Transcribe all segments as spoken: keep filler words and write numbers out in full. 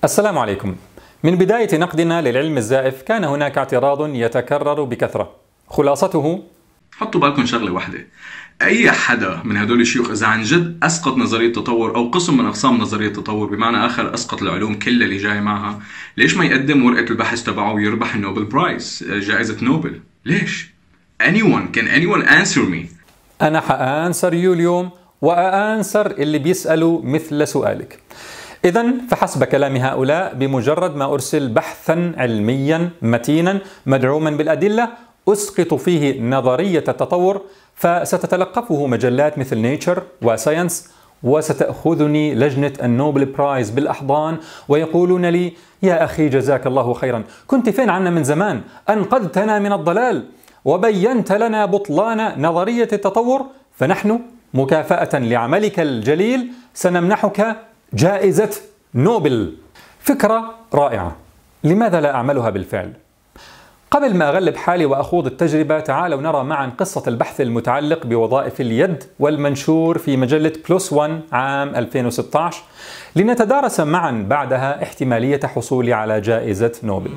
السلام عليكم. من بداية نقدنا للعلم الزائف كان هناك اعتراض يتكرر بكثرة، خلاصته: حطوا بالكم شغلة واحدة، أي حدا من هدول الشيوخ إذا عن جد أسقط نظرية التطور أو قسم من أقسام نظرية التطور، بمعنى آخر أسقط العلوم كلها اللي جاي معها، ليش ما يقدم ورقة البحث تبعه ويربح النوبل برايز، جائزة نوبل؟ ليش؟ Anyone can anyone answer me؟ أنا حأنسر يو اليوم وأنسر اللي بيسألوا مثل سؤالك. إذن فحسب كلام هؤلاء بمجرد ما أرسل بحثا علميا متينا مدعوما بالأدلة أسقط فيه نظرية التطور فستتلقفه مجلات مثل نيتشر وساينس، وستأخذني لجنة النوبل برايز بالأحضان ويقولون لي: يا أخي جزاك الله خيرا، كنت فين عنا من زمان، أنقذتنا من الضلال وبينت لنا بطلان نظرية التطور، فنحن مكافأة لعملك الجليل سنمنحك جائزة نوبل. فكرة رائعة، لماذا لا أعملها بالفعل؟ قبل ما أغلب حالي وأخوض التجربة، تعالوا نرى معا قصة البحث المتعلق بوظائف اليد والمنشور في مجلة بلس وان عام ألفين وستة عشر، لنتدارس معا بعدها احتمالية حصولي على جائزة نوبل.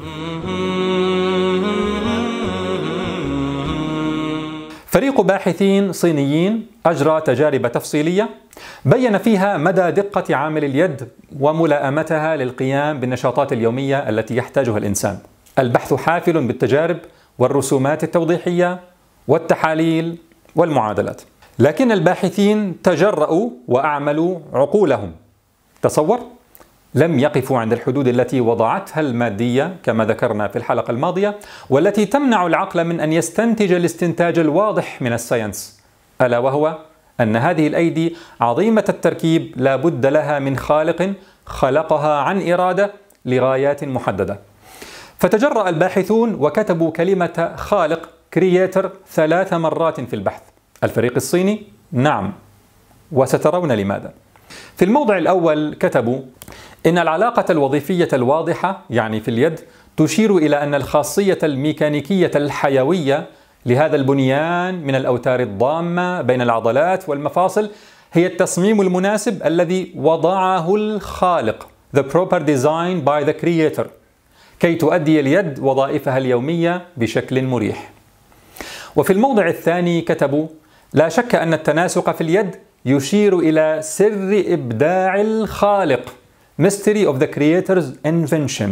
فريق باحثين صينيين أجرى تجارب تفصيلية بين فيها مدى دقة عامل اليد وملائمتها للقيام بالنشاطات اليومية التي يحتاجها الإنسان. البحث حافل بالتجارب والرسومات التوضيحية والتحاليل والمعادلات، لكن الباحثين تجرؤوا وأعملوا عقولهم. تصور، لم يقفوا عند الحدود التي وضعتها المادية كما ذكرنا في الحلقة الماضية، والتي تمنع العقل من أن يستنتج الاستنتاج الواضح من الساينس، ألا وهو أن هذه الأيدي عظيمة التركيب لا بد لها من خالق خلقها عن إرادة لغايات محددة. فتجرأ الباحثون وكتبوا كلمة خالق كرييتر ثلاث مرات في البحث. الفريق الصيني نعم، وسترون لماذا. في الموضع الأول كتبوا إن العلاقة الوظيفية الواضحة يعني في اليد تشير إلى أن الخاصية الميكانيكية الحيوية لهذا البنيان من الأوتار الضامة بين العضلات والمفاصل هي التصميم المناسب الذي وضعه الخالق، the proper design by the creator، كي تؤدي اليد وظائفها اليومية بشكل مريح. وفي الموضع الثاني كتبوا: لا شك أن التناسق في اليد يشير إلى سر إبداع الخالق، mystery of the creator's invention.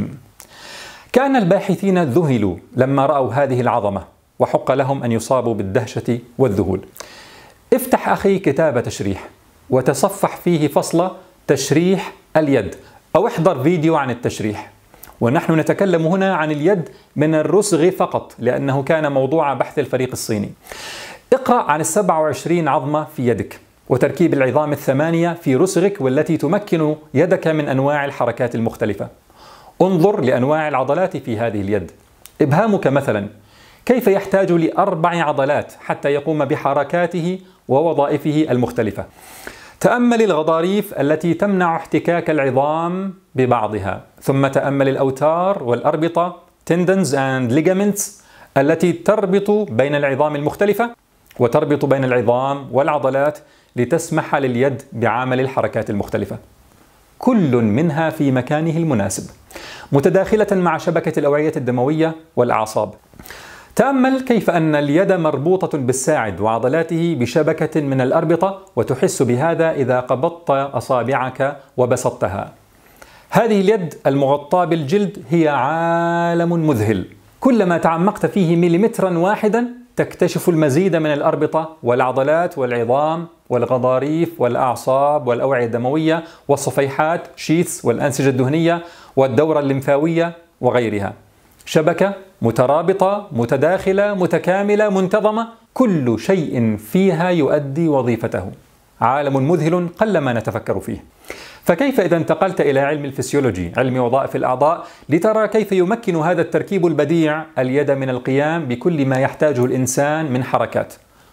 كان الباحثين ذهلوا لما رأوا هذه العظمة، وحق لهم أن يصابوا بالدهشة والذهول. افتح أخي كتاب تشريح وتصفح فيه فصل تشريح اليد، أو احضر فيديو عن التشريح. ونحن نتكلم هنا عن اليد من الرسغ فقط لأنه كان موضوع بحث الفريق الصيني. اقرأ عن السبع وعشرين عظمة في يدك وتركيب العظام الثمانية في رسغك والتي تمكن يدك من أنواع الحركات المختلفة. انظر لأنواع العضلات في هذه اليد. إبهامك مثلا كيف يحتاج لأربع عضلات حتى يقوم بحركاته ووظائفه المختلفة. تأمل الغضاريف التي تمنع احتكاك العظام ببعضها، ثم تأمل الأوتار والأربطة tendons and ligaments التي تربط بين العظام المختلفة وتربط بين العظام والعضلات لتسمح لليد بعمل الحركات المختلفة، كل منها في مكانه المناسب متداخلة مع شبكة الأوعية الدموية والأعصاب. تأمل كيف أن اليد مربوطة بالساعد وعضلاته بشبكة من الأربطة، وتحس بهذا إذا قبضت أصابعك وبسطتها. هذه اليد المغطاة بالجلد هي عالم مذهل، كلما تعمقت فيه مليمترا واحدا تكتشف المزيد من الأربطة والعضلات والعظام والغضاريف والأعصاب والأوعية الدموية والصفيحات شيث والأنسجة الدهنية والدورة الليمفاوية وغيرها. شبكة مترابطة متداخلة متكاملة منتظمة، كل شيء فيها يؤدي وظيفته. عالم مذهل قلما نتفكر فيه. فكيف إذا انتقلت إلى علم الفسيولوجي، علم وظائف الأعضاء، لترى كيف يمكن هذا التركيب البديع اليد من القيام بكل ما يحتاجه الإنسان من حركات،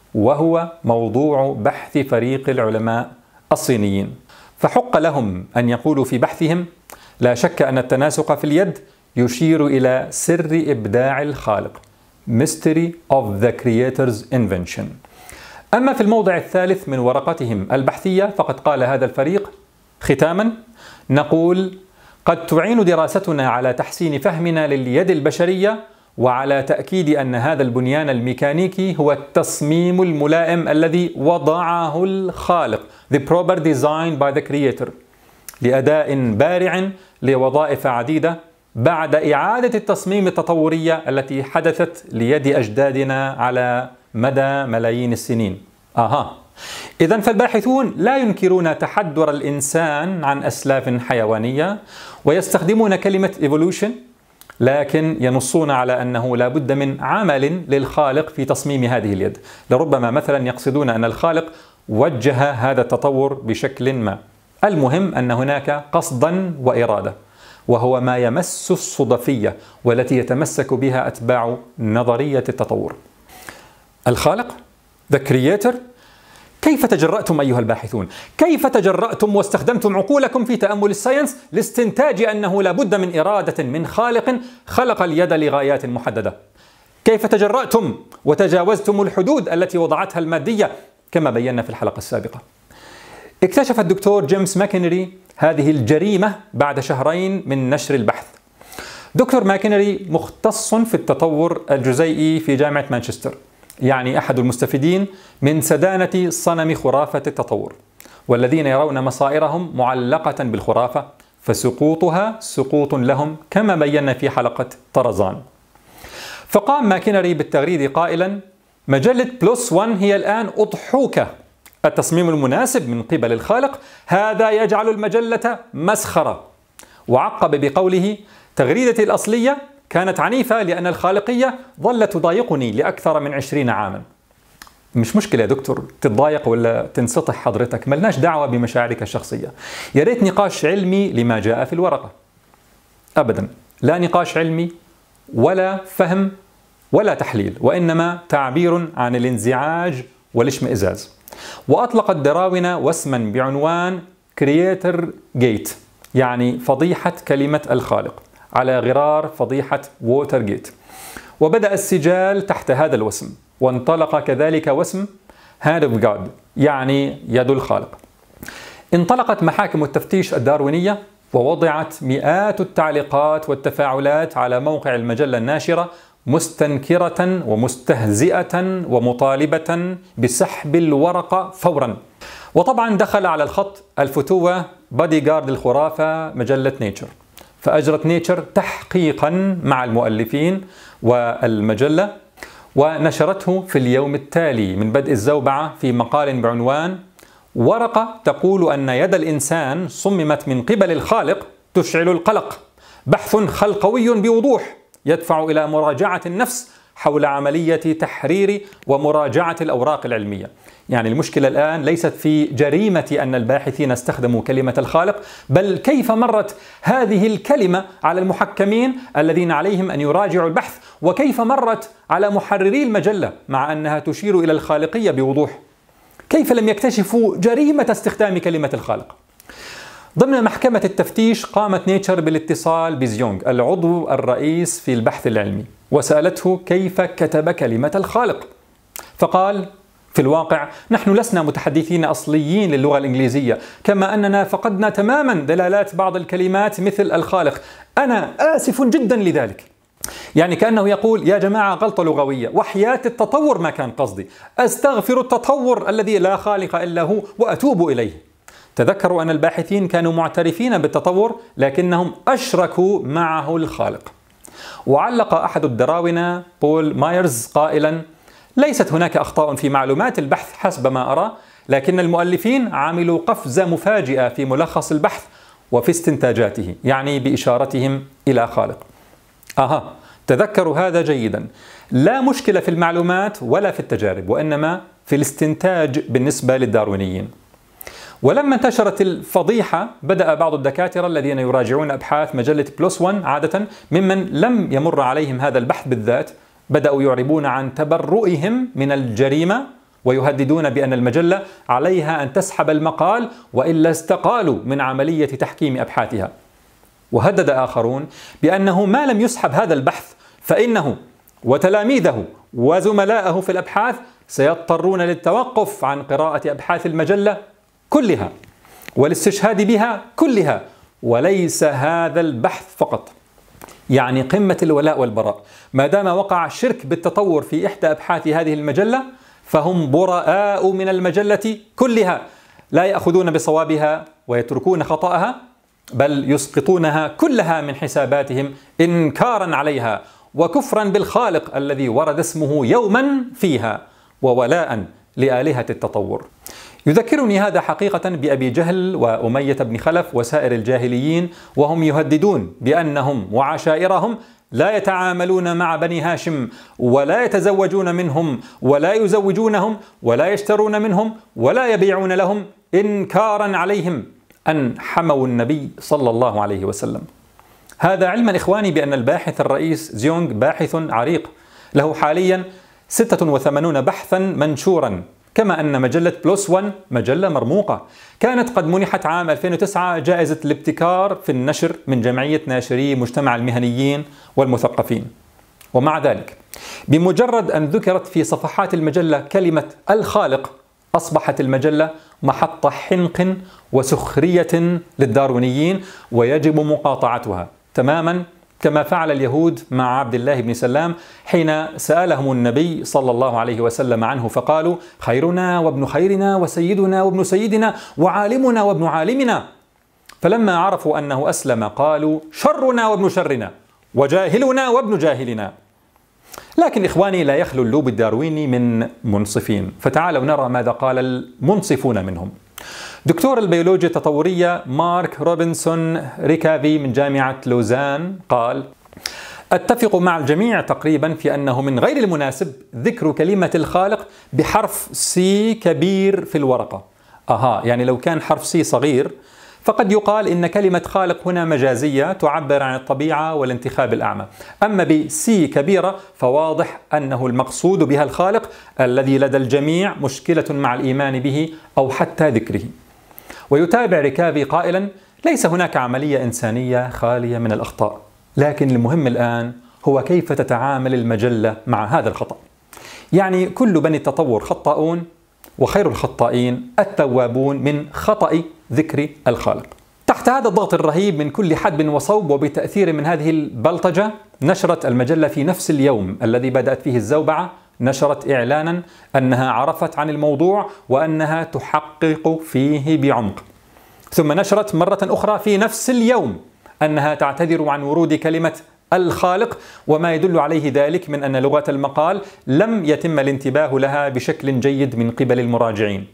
وهو موضوع بحث فريق العلماء الصينيين. فحق لهم أن يقولوا في بحثهم: لا شك أن التناسق في اليد يشير إلى سر إبداع الخالق، mystery of the creator's invention. أما في الموضع الثالث من ورقتهم البحثية فقد قال هذا الفريق: ختاما نقول قد تعين دراستنا على تحسين فهمنا لليد البشرية وعلى تأكيد أن هذا البنيان الميكانيكي هو التصميم الملائم الذي وضعه الخالق The proper design by the creator لأداء بارع لوظائف عديدة بعد إعادة التصميم التطورية التي حدثت ليد أجدادنا على مدى ملايين السنين. آها إذن فالباحثون لا ينكرون تحدر الإنسان عن أسلاف حيوانية ويستخدمون كلمة evolution، لكن ينصون على أنه لا بد من عمل للخالق في تصميم هذه اليد. لربما مثلا يقصدون أن الخالق وجه هذا التطور بشكل ما. المهم أن هناك قصدا وإرادة، وهو ما يمس الصدفية والتي يتمسك بها أتباع نظرية التطور. الخالق The Creator. كيف تجرأتم أيها الباحثون؟ كيف تجرأتم واستخدمتم عقولكم في تأمل الساينس لاستنتاج أنه لا بد من إرادة من خالق خلق اليد لغايات محددة؟ كيف تجرأتم وتجاوزتم الحدود التي وضعتها المادية كما بينا في الحلقة السابقة؟ اكتشف الدكتور جيمس ماكينري هذه الجريمة بعد شهرين من نشر البحث. دكتور ماكينري مختص في التطور الجزيئي في جامعة مانشستر، يعني أحد المستفيدين من سدانة صنم خرافة التطور، والذين يرون مصائرهم معلقة بالخرافة فسقوطها سقوط لهم كما بينا في حلقة طرزان. فقام ماكينري بالتغريد قائلا: مجلة بلس وان هي الآن أضحوكة، التصميم المناسب من قبل الخالق هذا يجعل المجلة مسخرة. وعقب بقوله: تغريدتي الأصلية كانت عنيفة لأن الخالقية ظلت تضايقني لأكثر من عشرين عاما. مش مشكلة يا دكتور تتضايق ولا تنسطح حضرتك، ملناش دعوة بمشاعرك الشخصية. يا ريت نقاش علمي لما جاء في الورقة. أبدا لا نقاش علمي ولا فهم ولا تحليل، وإنما تعبير عن الانزعاج والاشمئزاز. وأطلق الدراونة واسما بعنوان Creator Gate، يعني فضيحة كلمة الخالق، على غرار فضيحة ووتر جيت. وبدأ السجال تحت هذا الوسم، وانطلق كذلك وسم Hand of God، يعني يد الخالق. انطلقت محاكم التفتيش الداروينية ووضعت مئات التعليقات والتفاعلات على موقع المجلة الناشرة مستنكرة ومستهزئة ومطالبة بسحب الورقة فورا. وطبعا دخل على الخط الفتوة بادي جارد الخرافة مجلة نيتشر، فأجرت نيتشر تحقيقا مع المؤلفين والمجلة ونشرته في اليوم التالي من بدء الزوبعة في مقال بعنوان ورقة تقول أن يد الإنسان صممت من قبل الخالق تشعل القلق، بحث خلقوي بوضوح يدفع إلى مراجعة النفس حول عملية تحرير ومراجعة الأوراق العلمية. يعني المشكلة الآن ليست في جريمة أن الباحثين استخدموا كلمة الخالق، بل كيف مرت هذه الكلمة على المحكمين الذين عليهم أن يراجعوا البحث، وكيف مرت على محرري المجلة مع أنها تشير إلى الخالقية بوضوح. كيف لم يكتشفوا جريمة استخدام كلمة الخالق؟ ضمن محكمة التفتيش قامت نيتشر بالاتصال بزيونغ العضو الرئيس في البحث العلمي وسألته كيف كتب كلمة الخالق، فقال: في الواقع نحن لسنا متحدثين أصليين للغة الإنجليزية، كما أننا فقدنا تماما دلالات بعض الكلمات مثل الخالق. أنا آسف جدا لذلك. يعني كأنه يقول: يا جماعة غلطة لغوية، وحياة التطور ما كان قصدي، أستغفر التطور الذي لا خالق إلا هو وأتوب إليه. تذكروا أن الباحثين كانوا معترفين بالتطور لكنهم أشركوا معه الخالق. وعلق أحد الدراونة بول مايرز قائلا: ليست هناك أخطاء في معلومات البحث حسب ما أرى، لكن المؤلفين عملوا قفزة مفاجئة في ملخص البحث وفي استنتاجاته، يعني بإشارتهم إلى خالق. أها، تذكروا هذا جيدا. لا مشكلة في المعلومات ولا في التجارب، وإنما في الاستنتاج بالنسبة للداروينيين. ولما انتشرت الفضيحة بدأ بعض الدكاترة الذين يراجعون أبحاث مجلة بلس وان عادة ممن لم يمر عليهم هذا البحث بالذات، بدأوا يعربون عن تبرؤهم من الجريمة ويهددون بأن المجلة عليها أن تسحب المقال وإلا استقالوا من عملية تحكيم أبحاثها. وهدد آخرون بأنه ما لم يسحب هذا البحث فإنه وتلاميذه وزملائه في الأبحاث سيضطرون للتوقف عن قراءة أبحاث المجلة كلها والاستشهاد بها كلها وليس هذا البحث فقط، يعني قمة الولاء والبراء. ما دام وقع الشرك بالتطور في إحدى أبحاث هذه المجلة فهم براء من المجلة كلها، لا يأخذون بصوابها ويتركون خطأها، بل يسقطونها كلها من حساباتهم إنكارا عليها وكفرا بالخالق الذي ورد اسمه يوما فيها وولاء لآلهة التطور. يذكرني هذا حقيقة بأبي جهل وأمية بن خلف وسائر الجاهليين، وهم يهددون بأنهم وعشائرهم لا يتعاملون مع بني هاشم ولا يتزوجون منهم ولا يزوجونهم ولا يشترون منهم ولا يبيعون لهم، إنكارا عليهم أن حموا النبي صلى الله عليه وسلم. هذا علما إخواني بأن الباحث الرئيس زيونغ باحث عريق، له حاليا ستة وثمانين بحثا منشورا، كما أن مجلة بلس ون مجلة مرموقة كانت قد منحت عام ألفين وتسعة جائزة الابتكار في النشر من جمعية ناشري مجتمع المهنيين والمثقفين. ومع ذلك بمجرد أن ذكرت في صفحات المجلة كلمة الخالق أصبحت المجلة محط حنق وسخرية للداروينيين، ويجب مقاطعتها تماما كما فعل اليهود مع عبد الله بن سلام حين سألهم النبي صلى الله عليه وسلم عنه فقالوا خيرنا وابن خيرنا وسيدنا وابن سيدنا وعالمنا وابن عالمنا، فلما عرفوا أنه أسلم قالوا شرنا وابن شرنا وجاهلنا وابن جاهلنا. لكن إخواني لا يخلو اللوب الدارويني من منصفين، فتعالوا نرى ماذا قال المنصفون منهم. دكتور البيولوجيا التطورية مارك روبنسون ريكافي من جامعة لوزان قال: أتفق مع الجميع تقريبا في أنه من غير المناسب ذكر كلمة الخالق بحرف سي كبير في الورقة. أها، يعني لو كان حرف سي صغير فقد يقال إن كلمة خالق هنا مجازية تعبر عن الطبيعة والانتخاب الأعمى، أما بسي كبيرة فواضح أنه المقصود بها الخالق الذي لدى الجميع مشكلة مع الإيمان به أو حتى ذكره. ويتابع ريكافي قائلا: ليس هناك عملية إنسانية خالية من الأخطاء، لكن المهم الآن هو كيف تتعامل المجلة مع هذا الخطأ. يعني كل بني التطور خطاؤون، وخير الخطائين التوابون من خطأ ذكر الخالق. تحت هذا الضغط الرهيب من كل حدب وصوب وبتأثير من هذه البلطجة، نشرت المجلة في نفس اليوم الذي بدأت فيه الزوبعة نشرت إعلانا أنها عرفت عن الموضوع وأنها تحقق فيه بعمق، ثم نشرت مرة أخرى في نفس اليوم أنها تعتذر عن ورود كلمة الخالق، وما يدل عليه ذلك من أن لغة المقال لم يتم الانتباه لها بشكل جيد من قبل المراجعين.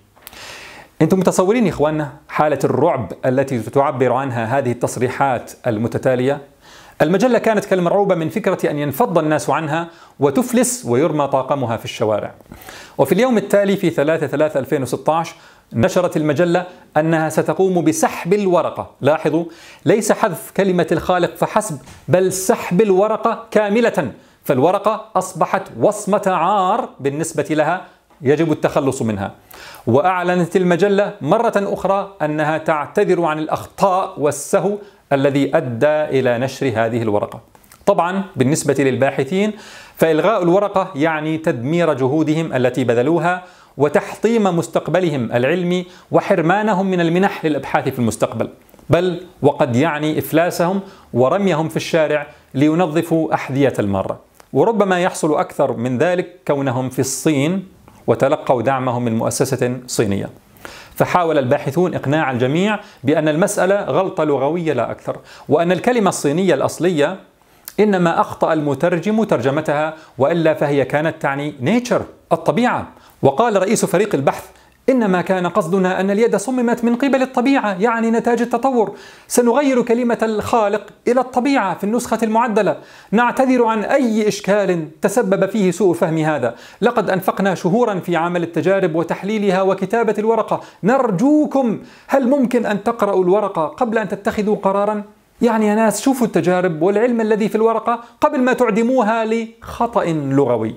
أنتم متصورين يا إخواننا حالة الرعب التي تعبر عنها هذه التصريحات المتتالية؟ المجلة كانت كالمرعوبة من فكرة أن ينفض الناس عنها وتفلس ويرمى طاقمها في الشوارع. وفي اليوم التالي في ثلاثة ثلاثة ألفين وستة عشر نشرت المجلة أنها ستقوم بسحب الورقة. لاحظوا، ليس حذف كلمة الخالق فحسب، بل سحب الورقة كاملة، فالورقة أصبحت وصمة عار بالنسبة لها يجب التخلص منها. وأعلنت المجلة مرة أخرى أنها تعتذر عن الأخطاء والسهو الذي أدى إلى نشر هذه الورقة. طبعا بالنسبة للباحثين فإلغاء الورقة يعني تدمير جهودهم التي بذلوها وتحطيم مستقبلهم العلمي وحرمانهم من المنح للأبحاث في المستقبل، بل وقد يعني إفلاسهم ورميهم في الشارع لينظفوا أحذية المارة. وربما يحصل أكثر من ذلك كونهم في الصين وتلقوا دعمهم من مؤسسة صينية. فحاول الباحثون إقناع الجميع بأن المسألة غلطة لغوية لا أكثر، وأن الكلمة الصينية الأصلية إنما أخطأ المترجم ترجمتها، وإلا فهي كانت تعني nature الطبيعة. وقال رئيس فريق البحث: إنما كان قصدنا أن اليد صممت من قبل الطبيعة، يعني نتاج التطور. سنغير كلمة الخالق إلى الطبيعة في النسخة المعدلة. نعتذر عن أي إشكال تسبب فيه سوء فهم هذا. لقد أنفقنا شهورا في عمل التجارب وتحليلها وكتابة الورقة. نرجوكم، هل ممكن أن تقرأوا الورقة قبل أن تتخذوا قرارا؟ يعني يا ناس شوفوا التجارب والعلم الذي في الورقة قبل ما تعدموها لخطأ لغوي.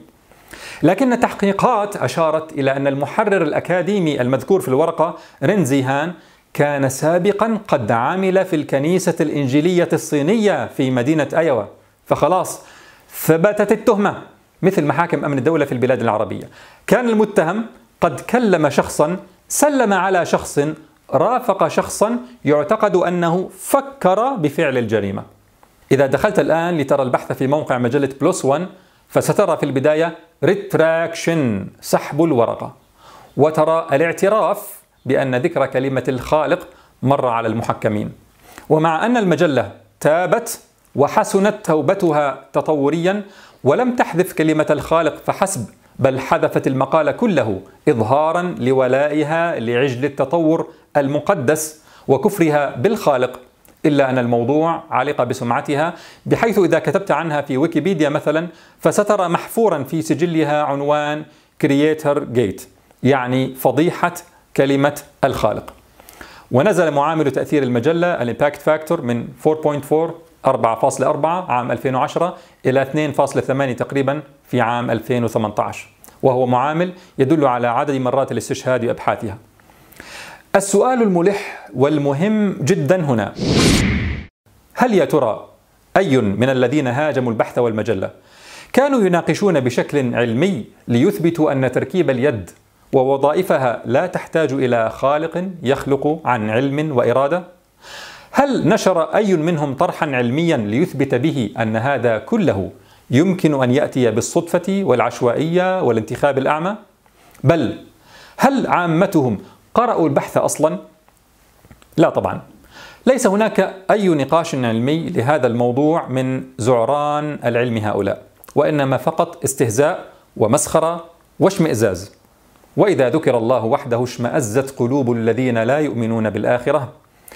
لكن التحقيقات أشارت إلى أن المحرر الأكاديمي المذكور في الورقة رينزي هان كان سابقا قد عمل في الكنيسة الإنجيلية الصينية في مدينة أيوا، فخلاص ثبتت التهمة مثل محاكم أمن الدولة في البلاد العربية. كان المتهم قد كلم شخصا سلم على شخص رافق شخصا يعتقد أنه فكر بفعل الجريمة. إذا دخلت الآن لترى البحث في موقع مجلة بلس ون فسترى في البداية ريتراكشن، سحب الورقة، وترى الاعتراف بأن ذكر كلمة الخالق مر على المحكمين. ومع أن المجلة تابت وحسنت توبتها تطوريا ولم تحذف كلمة الخالق فحسب، بل حذفت المقال كله إظهارا لولائها لعجل التطور المقدس وكفرها بالخالق، إلا أن الموضوع علق بسمعتها، بحيث إذا كتبت عنها في ويكيبيديا مثلا فسترى محفورا في سجلها عنوان Creator Gate، يعني فضيحة كلمة الخالق. ونزل معامل تأثير المجلة الإمباكت فاكتور من أربعة فاصلة أربعة عام ألفين وعشرة إلى اثنين فاصلة ثمانية تقريبا في عام ألفين وثمانية عشر، وهو معامل يدل على عدد مرات الاستشهاد بأبحاثها. السؤال الملح والمهم جدا هنا: هل يا ترى أي من الذين هاجموا البحث والمجلة كانوا يناقشون بشكل علمي ليثبتوا أن تركيب اليد ووظائفها لا تحتاج إلى خالق يخلق عن علم وإرادة؟ هل نشر أي منهم طرحا علميا ليثبت به أن هذا كله يمكن أن يأتي بالصدفة والعشوائية والانتخاب الأعمى؟ بل هل عامتهم قرأوا البحث أصلا؟ لا طبعا، ليس هناك أي نقاش علمي لهذا الموضوع من زعران العلم هؤلاء، وإنما فقط استهزاء ومسخرة واشمئزاز. وإذا ذكر الله وحده اشمأزت قلوب الذين لا يؤمنون بالآخرة،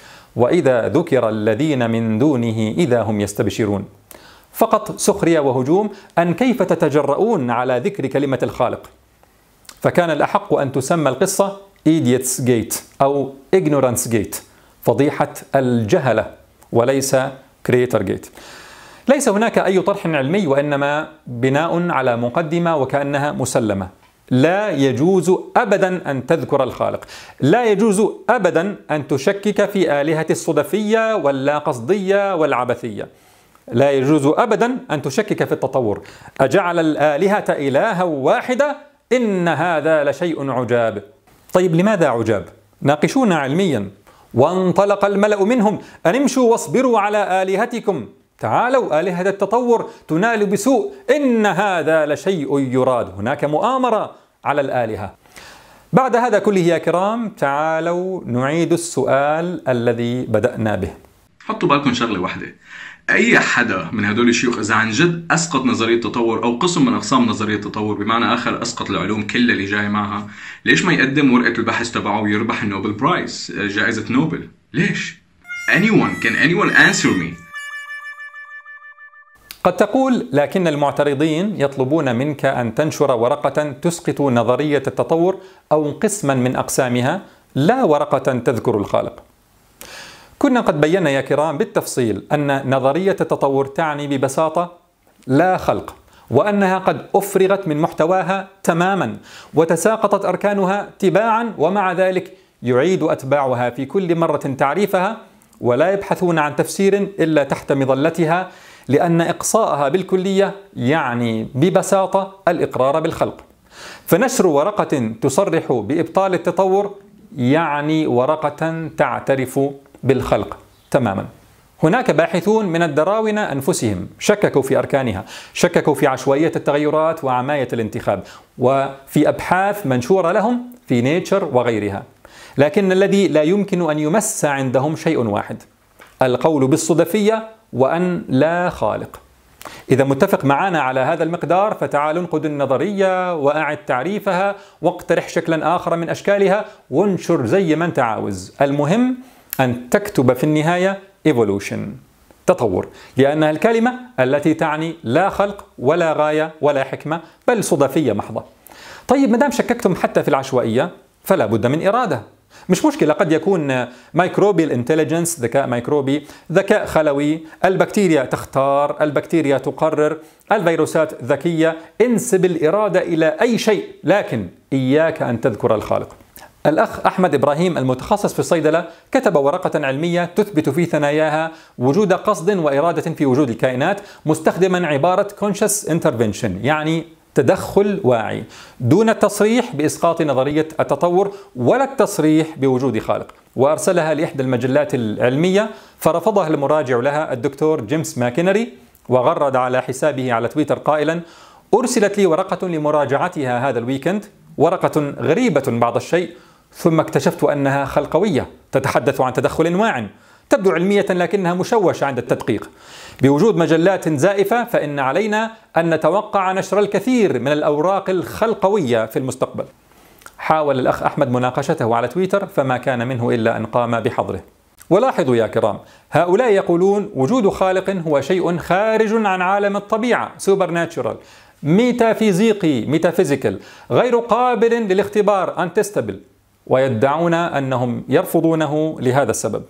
وإذا ذكر الذين من دونه إذا هم يستبشرون. فقط سخرية وهجوم أن كيف تتجرؤون على ذكر كلمة الخالق. فكان الأحق أن تسمى القصة Idiot's Gate أو Ignorance Gate، فضيحة الجهلة، وليس Creator Gate. ليس هناك أي طرح علمي، وإنما بناء على مقدمة وكأنها مسلمة. لا يجوز أبدا أن تذكر الخالق، لا يجوز أبدا أن تشكك في آلهة الصدفية واللا قصدية والعبثية، لا يجوز أبدا أن تشكك في التطور. أجعل الآلهة إلها واحدة؟ إن هذا لشيء عجاب. طيب لماذا عجاب؟ ناقشونا علميا. وانطلق الملأ منهم أن امشوا واصبروا على آلهتكم، تعالوا آلهة التطور تنال بسوء، إن هذا لشيء يراد. هناك مؤامرة على الآلهة. بعد هذا كله يا كرام تعالوا نعيد السؤال الذي بدأنا به. حطوا بالكم شغلة واحدة: أي حدا من هدول الشيوخ إذا عن جد أسقط نظرية التطور أو قسم من أقسام نظرية التطور، بمعنى آخر أسقط العلوم كلها اللي جاي معها، ليش ما يقدم ورقة البحث تبعه ويربح النوبل برايز، جائزة نوبل؟ ليش؟ Anyone can anyone answer me؟ قد تقول لكن المعترضين يطلبون منك أن تنشر ورقة تسقط نظرية التطور أو قسما من أقسامها، لا ورقة تذكر الخالق. كنا قد بينا يا كرام بالتفصيل أن نظرية التطور تعني ببساطة لا خلق، وأنها قد أفرغت من محتواها تماما وتساقطت أركانها تباعا، ومع ذلك يعيد أتباعها في كل مرة تعريفها ولا يبحثون عن تفسير إلا تحت مظلتها، لأن إقصاءها بالكلية يعني ببساطة الإقرار بالخلق. فنشر ورقة تصرح بإبطال التطور يعني ورقة تعترف بالخلق تماما. هناك باحثون من الدراونة أنفسهم شككوا في أركانها، شككوا في عشوائية التغيرات وعماية الانتخاب، وفي أبحاث منشورة لهم في نيتشر وغيرها. لكن الذي لا يمكن أن يمس عندهم شيء واحد: القول بالصدفية وأن لا خالق. إذا متفق معنا على هذا المقدار فتعال انقد النظرية وأعد تعريفها واقترح شكلا آخر من أشكالها وانشر زي ما أنت عاوز. المهم أن تكتب في النهاية evolution، تطور، لأنها الكلمة التي تعني لا خلق ولا غاية ولا حكمة، بل صدفية محضة. طيب مدام شككتم حتى في العشوائية فلا بد من إرادة. مش مشكلة، قد يكون مايكروبيال انتليجنس، ذكاء ميكروبي، ذكاء خلوي، البكتيريا تختار، البكتيريا تقرر، الفيروسات ذكية. انسب الإرادة إلى أي شيء، لكن إياك أن تذكر الخالق. الأخ أحمد إبراهيم المتخصص في الصيدلة كتب ورقة علمية تثبت في ثناياها وجود قصد وإرادة في وجود الكائنات، مستخدما عبارة conscious intervention، يعني تدخل واعي دون التصريح بإسقاط نظرية التطور ولا التصريح بوجود خالق، وأرسلها لإحدى المجلات العلمية فرفضها المراجع لها الدكتور جيمس ماكينري، وغرد على حسابه على تويتر قائلا: أرسلت لي ورقة لمراجعتها هذا الويكند، ورقة غريبة بعض الشيء، ثم اكتشفت أنها خلقوية تتحدث عن تدخل واع، تبدو علمية لكنها مشوشة عند التدقيق. بوجود مجلات زائفة فإن علينا أن نتوقع نشر الكثير من الأوراق الخلقوية في المستقبل. حاول الأخ أحمد مناقشته على تويتر فما كان منه إلا أن قام بحظره. ولاحظوا يا كرام، هؤلاء يقولون وجود خالق هو شيء خارج عن عالم الطبيعة، سوبر ناتشورال، ميتافيزيقي، ميتافيزيكال، غير قابل للاختبار، انتستبل، ويدعون أنهم يرفضونه لهذا السبب،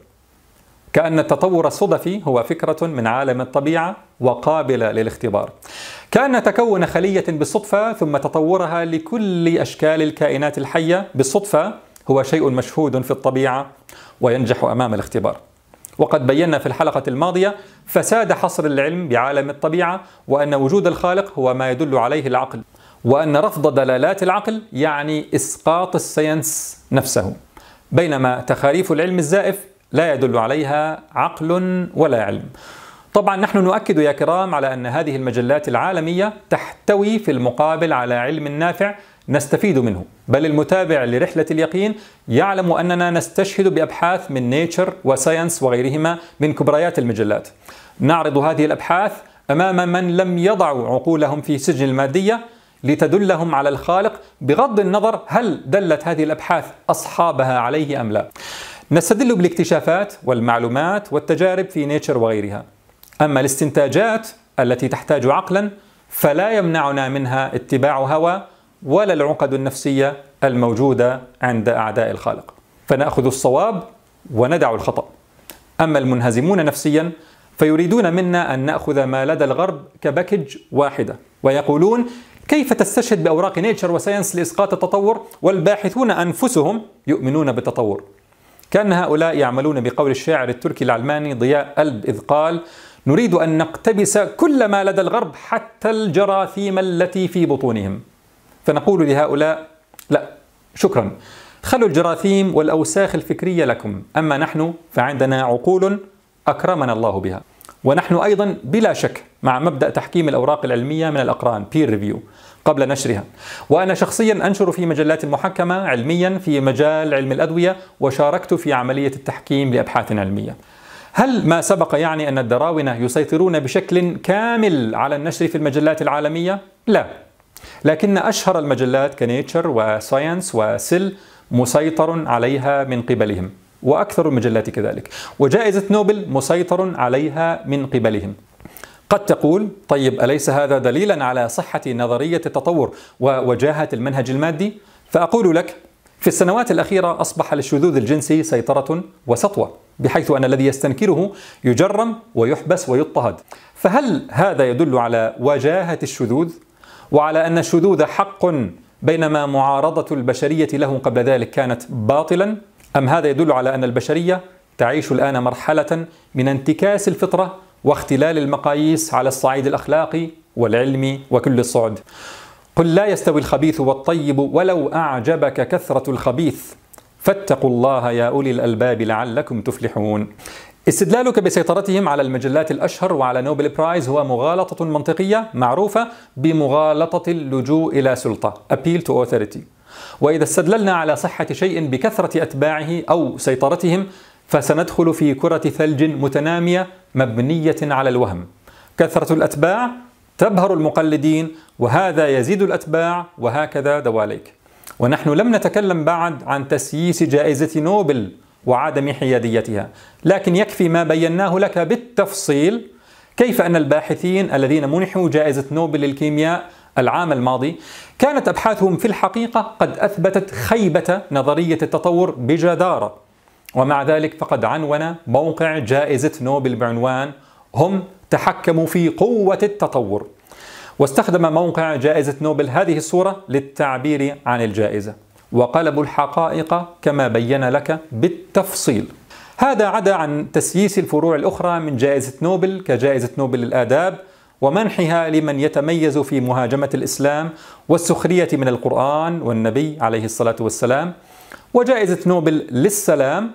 كأن التطور الصدفي هو فكرة من عالم الطبيعة وقابلة للاختبار، كأن تكون خلية بالصدفة ثم تطورها لكل أشكال الكائنات الحية بالصدفة هو شيء مشهود في الطبيعة وينجح أمام الاختبار. وقد بينا في الحلقة الماضية فساد حصر العلم بعالم الطبيعة، وأن وجود الخالق هو ما يدل عليه العقل، وأن رفض دلالات العقل يعني إسقاط الساينس نفسه، بينما تخاريف العلم الزائف لا يدل عليها عقل ولا علم. طبعا نحن نؤكد يا كرام على أن هذه المجلات العالمية تحتوي في المقابل على علم نافع نستفيد منه، بل المتابع لرحلة اليقين يعلم أننا نستشهد بأبحاث من نيتشر وساينس وغيرهما من كبريات المجلات. نعرض هذه الأبحاث أمام من لم يضعوا عقولهم في سجن المادية لتدلهم على الخالق، بغض النظر هل دلت هذه الأبحاث أصحابها عليه أم لا. نستدل بالاكتشافات والمعلومات والتجارب في نيتشر وغيرها. أما الاستنتاجات التي تحتاج عقلا فلا يمنعنا منها اتباع هوى ولا العقد النفسية الموجودة عند أعداء الخالق، فنأخذ الصواب وندع الخطأ. أما المنهزمون نفسيا فيريدون منا أن نأخذ ما لدى الغرب كباكج واحدة، ويقولون: كيف تستشهد بأوراق نيتشر وساينس لإسقاط التطور والباحثون أنفسهم يؤمنون بالتطور؟ كأن هؤلاء يعملون بقول الشاعر التركي العلماني ضياء ألب إذ قال: نريد أن نقتبس كل ما لدى الغرب حتى الجراثيم التي في بطونهم. فنقول لهؤلاء: لا شكرا، خلوا الجراثيم والأوساخ الفكرية لكم، أما نحن فعندنا عقول أكرمنا الله بها. ونحن أيضا بلا شك مع مبدأ تحكيم الأوراق العلمية من الأقران peer review قبل نشرها، وأنا شخصيا أنشر في مجلات محكمة علميا في مجال علم الأدوية، وشاركت في عملية التحكيم لأبحاث علمية. هل ما سبق يعني أن الدراونة يسيطرون بشكل كامل على النشر في المجلات العالمية؟ لا، لكن أشهر المجلات كنيتشر وساينس وسيل مسيطر عليها من قبلهم، وأكثر المجلات كذلك، وجائزة نوبل مسيطر عليها من قبلهم. قد تقول: طيب أليس هذا دليلا على صحة نظرية التطور ووجاهة المنهج المادي؟ فأقول لك: في السنوات الأخيرة أصبح للشذوذ الجنسي سيطرة وسطوة، بحيث أن الذي يستنكره يجرم ويحبس ويضطهد. فهل هذا يدل على وجاهة الشذوذ وعلى أن الشذوذ حق بينما معارضة البشرية له قبل ذلك كانت باطلا؟ أم هذا يدل على أن البشرية تعيش الآن مرحلة من انتكاس الفطرة واختلال المقاييس على الصعيد الأخلاقي والعلمي وكل الصعد؟ قل لا يستوي الخبيث والطيب ولو أعجبك كثرة الخبيث فاتقوا الله يا أولي الألباب لعلكم تفلحون. استدلالك بسيطرتهم على المجلات الأشهر وعلى نوبل برايز هو مغالطة منطقية معروفة بمغالطة اللجوء إلى سلطة appeal to authority. وإذا استدللنا على صحة شيء بكثرة أتباعه أو سيطرتهم فسندخل في كرة ثلج متنامية مبنية على الوهم. كثرة الأتباع تبهر المقلدين، وهذا يزيد الأتباع، وهكذا دواليك. ونحن لم نتكلم بعد عن تسييس جائزة نوبل وعدم حياديتها، لكن يكفي ما بيناه لك بالتفصيل كيف أن الباحثين الذين منحوا جائزة نوبل للكيمياء العام الماضي كانت أبحاثهم في الحقيقة قد أثبتت خيبة نظرية التطور بجدارة، ومع ذلك فقد عنون موقع جائزة نوبل بعنوان هم تحكموا في قوة التطور، واستخدم موقع جائزة نوبل هذه الصورة للتعبير عن الجائزة، وقلبوا الحقائق كما بين لك بالتفصيل. هذا عدا عن تسييس الفروع الأخرى من جائزة نوبل كجائزة نوبل للآداب ومنحها لمن يتميز في مهاجمة الإسلام والسخرية من القرآن والنبي عليه الصلاة والسلام، وجائزة نوبل للسلام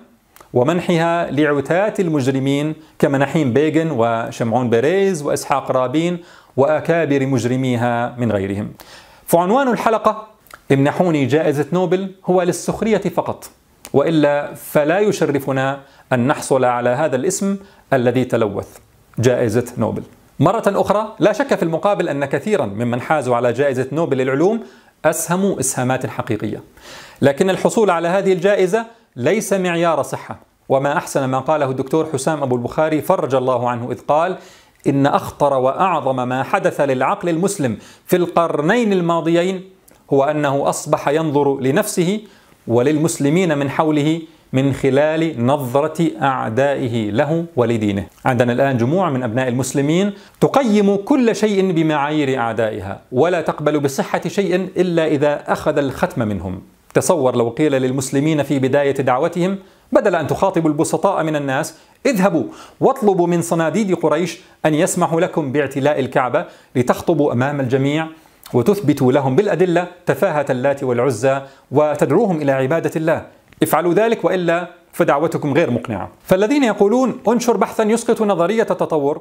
ومنحها لعتاة المجرمين كمناحيم بيغن وشمعون بيريز وإسحاق رابين وأكابر مجرميها من غيرهم. فعنوان الحلقة امنحوني جائزة نوبل هو للسخرية فقط، وإلا فلا يشرفنا أن نحصل على هذا الاسم الذي تلوث، جائزة نوبل. مرة أخرى، لا شك في المقابل أن كثيرا ممن حازوا على جائزة نوبل للعلوم أسهموا إسهامات حقيقية، لكن الحصول على هذه الجائزة ليس معيار صحة. وما أحسن ما قاله الدكتور حسام أبو البخاري فرج الله عنه إذ قال: إن أخطر وأعظم ما حدث للعقل المسلم في القرنين الماضيين هو أنه أصبح ينظر لنفسه وللمسلمين من حوله من خلال نظرة أعدائه له ولدينه. عندنا الآن جموع من أبناء المسلمين تقيم كل شيء بمعايير أعدائها، ولا تقبل بصحة شيء إلا إذا أخذ الختم منهم. تصور لو قيل للمسلمين في بداية دعوتهم: بدل أن تخاطبوا البسطاء من الناس، اذهبوا واطلبوا من صناديد قريش أن يسمحوا لكم باعتلاء الكعبة لتخطبوا أمام الجميع وتثبتوا لهم بالأدلة تفاهة اللات والعزى وتدعوهم إلى عبادة الله. افعلوا ذلك وإلا فدعوتكم غير مقنعة. فالذين يقولون انشر بحثا يسقط نظرية التطور،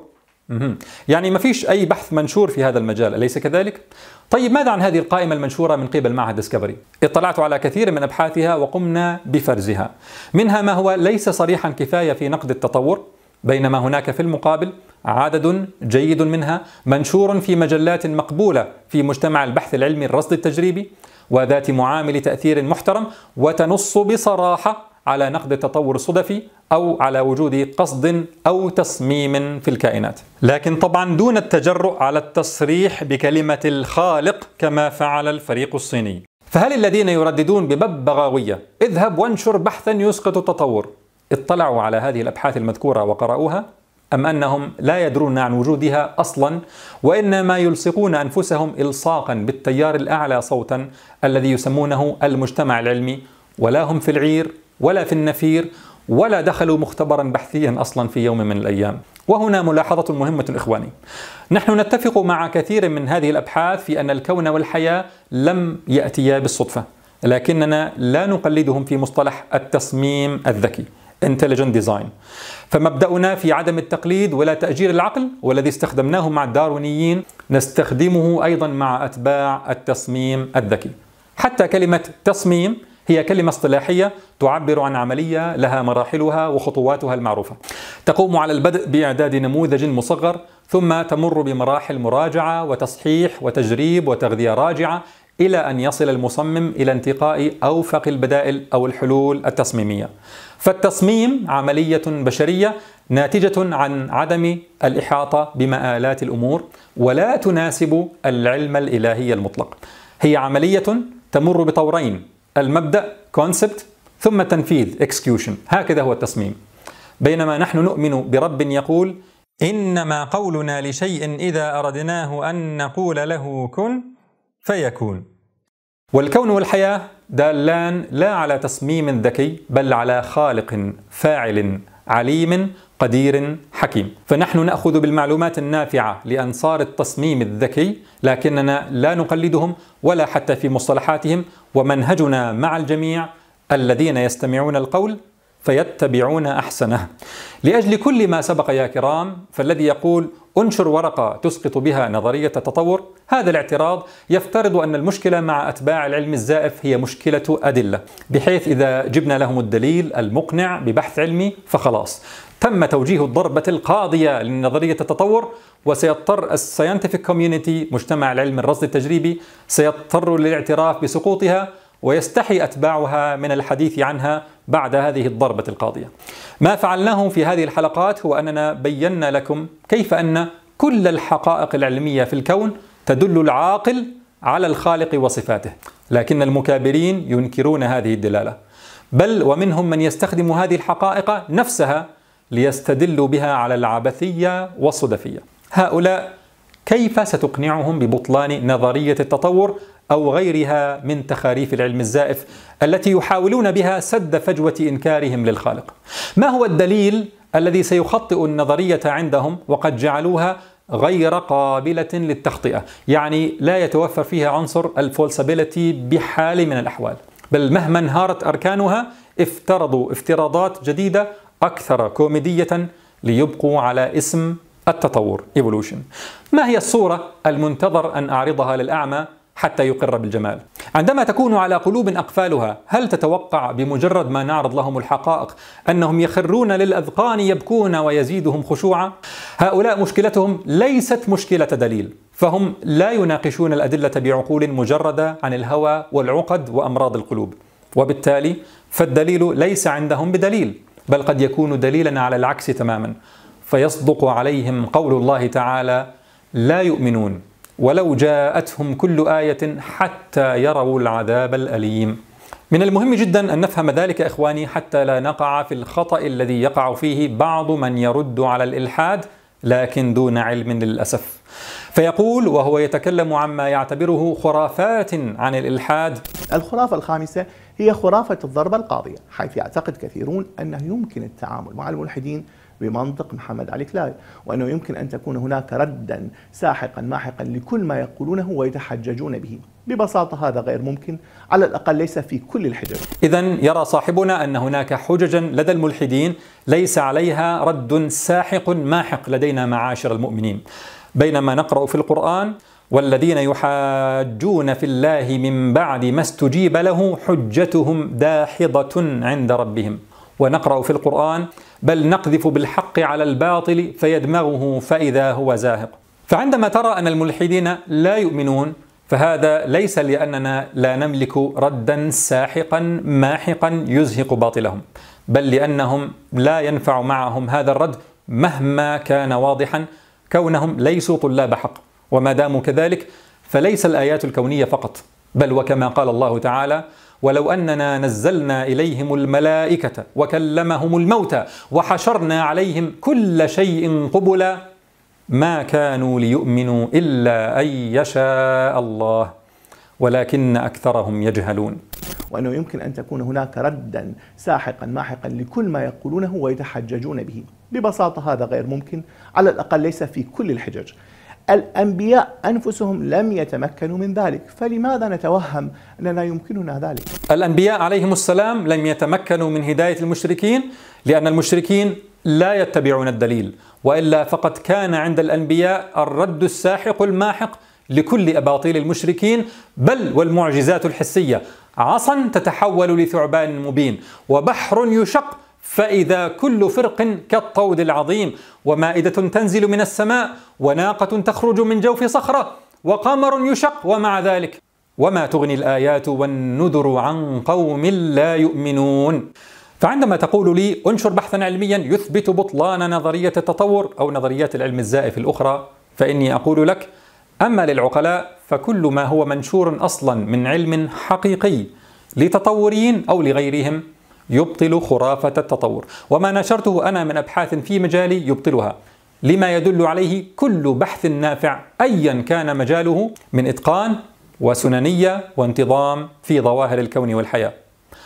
يعني ما فيش أي بحث منشور في هذا المجال، أليس كذلك؟ طيب ماذا عن هذه القائمة المنشورة من قبل معهد ديسكفري؟ اطلعت على كثير من أبحاثها وقمنا بفرزها. منها ما هو ليس صريحا كفاية في نقد التطور، بينما هناك في المقابل عدد جيد منها منشور في مجلات مقبولة في مجتمع البحث العلمي الرصد التجريبي وذات معامل تأثير محترم، وتنص بصراحة على نقد التطور الصدفي أو على وجود قصد أو تصميم في الكائنات، لكن طبعا دون التجرؤ على التصريح بكلمة الخالق كما فعل الفريق الصيني. فهل الذين يرددون بببغاوية اذهب وانشر بحثا يسقط التطور اطلعوا على هذه الأبحاث المذكورة وقرأوها، أم أنهم لا يدرون عن وجودها أصلا، وإنما يلصقون أنفسهم إلصاقا بالتيار الأعلى صوتا الذي يسمونه المجتمع العلمي، ولا هم في العير ولا في النفير ولا دخلوا مختبرا بحثيا أصلا في يوم من الأيام. وهنا ملاحظة مهمة إخواني، نحن نتفق مع كثير من هذه الأبحاث في أن الكون والحياة لم يأتيا بالصدفة، لكننا لا نقلدهم في مصطلح التصميم الذكي Intelligent Design. فمبدأنا في عدم التقليد ولا تأجير العقل، والذي استخدمناه مع الداروينيين نستخدمه أيضا مع أتباع التصميم الذكي. حتى كلمة تصميم هي كلمة اصطلاحية تعبر عن عملية لها مراحلها وخطواتها المعروفة، تقوم على البدء بإعداد نموذج مصغر، ثم تمر بمراحل مراجعة وتصحيح وتجريب وتغذية راجعة، إلى أن يصل المصمم إلى انتقاء أوفق البدائل أو الحلول التصميمية. فالتصميم عملية بشرية ناتجة عن عدم الإحاطة بمآلات الأمور، ولا تناسب العلم الإلهي المطلق. هي عملية تمر بطورين: المبدأ concept ثم التنفيذ execution. هكذا هو التصميم. بينما نحن نؤمن برب يقول: إنما قولنا لشيء إذا أردناه أن نقول له كن فيكون. والكون والحياة دالان لا على تصميم ذكي، بل على خالق فاعل عليم قدير حكيم. فنحن نأخذ بالمعلومات النافعة لأنصار التصميم الذكي، لكننا لا نقلدهم ولا حتى في مصطلحاتهم. ومنهجنا مع الجميع الذين يستمعون القول فيتبعون أحسنه. لأجل كل ما سبق يا كرام، فالذي يقول انشر ورقة تسقط بها نظرية التطور، هذا الاعتراض يفترض أن المشكلة مع أتباع العلم الزائف هي مشكلة أدلة، بحيث إذا جبنا لهم الدليل المقنع ببحث علمي فخلاص تم توجيه الضربة القاضية لنظرية التطور، وسيضطر الساينتفك كوميونيتي مجتمع العلم الرصد التجريبي سيضطر للاعتراف بسقوطها، ويستحي أتباعها من الحديث عنها بعد هذه الضربة القاضية. ما فعلناه في هذه الحلقات هو أننا بينا لكم كيف أن كل الحقائق العلمية في الكون تدل العاقل على الخالق وصفاته، لكن المكابرين ينكرون هذه الدلالة، بل ومنهم من يستخدم هذه الحقائق نفسها ليستدلوا بها على العبثية والصدفية. هؤلاء كيف ستقنعهم ببطلان نظرية التطور أو غيرها من تخاريف العلم الزائف التي يحاولون بها سد فجوة إنكارهم للخالق؟ ما هو الدليل الذي سيخطئ النظرية عندهم وقد جعلوها غير قابلة للتخطئة، يعني لا يتوفر فيها عنصر الفولسابيلتي بحال من الأحوال، بل مهما انهارت أركانها افترضوا افتراضات جديدة أكثر كوميدية ليبقوا على اسم التطور Evolution. ما هي الصورة المنتظر أن أعرضها للأعمى حتى يقر بالجمال؟ عندما تكون على قلوب أقفالها، هل تتوقع بمجرد ما نعرض لهم الحقائق أنهم يخرون للأذقان يبكون ويزيدهم خشوعا؟ هؤلاء مشكلتهم ليست مشكلة دليل، فهم لا يناقشون الأدلة بعقول مجردة عن الهوى والعقد وأمراض القلوب، وبالتالي فالدليل ليس عندهم بدليل، بل قد يكون دليلا على العكس تماما، فيصدق عليهم قول الله تعالى: لا يؤمنون ولو جاءتهم كل آية حتى يروا العذاب الأليم. من المهم جدا أن نفهم ذلك إخواني حتى لا نقع في الخطأ الذي يقع فيه بعض من يرد على الإلحاد لكن دون علم للأسف، فيقول وهو يتكلم عما يعتبره خرافات عن الإلحاد: الخرافة الخامسة هي خرافة الضربة القاضية، حيث يعتقد كثيرون أنه يمكن التعامل مع الملحدين بمنطق محمد علي كلاي، وأنه يمكن أن تكون هناك ردا ساحقا ماحقا لكل ما يقولونه ويتحججون به. ببساطة هذا غير ممكن، على الأقل ليس في كل الحجج. إذن يرى صاحبنا أن هناك حججا لدى الملحدين ليس عليها رد ساحق ماحق لدينا معاشر المؤمنين، بينما نقرأ في القرآن: والذين يحاجون في الله من بعد ما استجيب له حجتهم داحضة عند ربهم، ونقرأ في القرآن: بل نقذف بالحق على الباطل فيدمغه فإذا هو زاهق. فعندما ترى أن الملحدين لا يؤمنون، فهذا ليس لأننا لا نملك ردا ساحقا ماحقا يزهق باطلهم، بل لأنهم لا ينفع معهم هذا الرد مهما كان واضحا، كونهم ليسوا طلاب حق. وما داموا كذلك فليس الآيات الكونية فقط، بل وكما قال الله تعالى: ولو أننا نزلنا إليهم الملائكة وكلمهم الموتى وحشرنا عليهم كل شيء قبلا ما كانوا ليؤمنوا إلا أن يشاء الله ولكن أكثرهم يجهلون. وأنه يمكن أن تكون هناك ردا ساحقا ماحقا لكل ما يقولونه ويتحججون به. ببساطة هذا غير ممكن، على الأقل ليس في كل الحجج. الأنبياء أنفسهم لم يتمكنوا من ذلك، فلماذا نتوهم أننا يمكننا ذلك؟ الأنبياء عليهم السلام لم يتمكنوا من هداية المشركين لأن المشركين لا يتبعون الدليل، وإلا فقد كان عند الأنبياء الرد الساحق الماحق لكل أباطيل المشركين، بل والمعجزات الحسية: عصا تتحول لثعبان مبين، وبحر يشق فإذا كل فرق كالطود العظيم، ومائدة تنزل من السماء، وناقة تخرج من جوف صخرة، وقمر يشق، ومع ذلك وما تغني الآيات والنذر عن قوم لا يؤمنون. فعندما تقول لي انشر بحثا علميا يثبت بطلان نظرية التطور أو نظريات العلم الزائف الأخرى، فإني أقول لك: أما للعقلاء فكل ما هو منشور أصلا من علم حقيقي لتطوريين أو لغيرهم يبطل خرافة التطور، وما نشرته أنا من أبحاث في مجالي يبطلها، لما يدل عليه كل بحث نافع أيا كان مجاله من إتقان وسننية وانتظام في ظواهر الكون والحياة.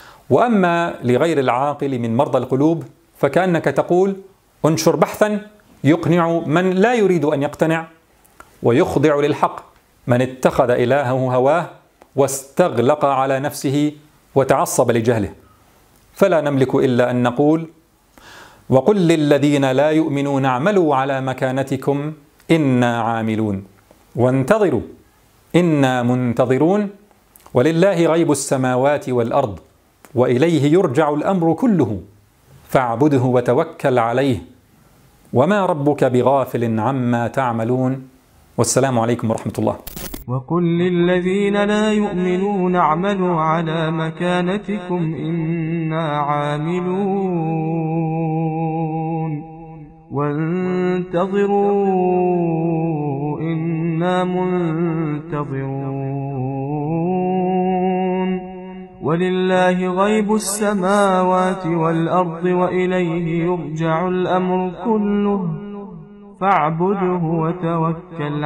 وأما لغير العاقل من مرضى القلوب فكأنك تقول: انشر بحثا يقنع من لا يريد أن يقتنع، ويخضع للحق من اتخذ إلهه هواه واستغلق على نفسه وتعصب لجهله. فلا نملك إلا أن نقول: وقل للذين لا يؤمنون اعملوا على مكانتكم إنا عاملون وانتظروا إنا منتظرون ولله غيب السماوات والأرض وإليه يرجع الأمر كله فاعبده وتوكل عليه وما ربك بغافل عما تعملون. والسلام عليكم ورحمة الله. وقل للذين لا يؤمنون اعملوا على مكانتكم إنا عاملون وانتظروا إنا منتظرون ولله غيب السماوات والأرض وإليه يرجع الأمر كله فاعبده وتوكل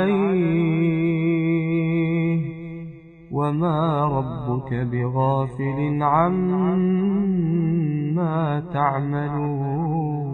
عليه وما ربك بغافل عما تعملون.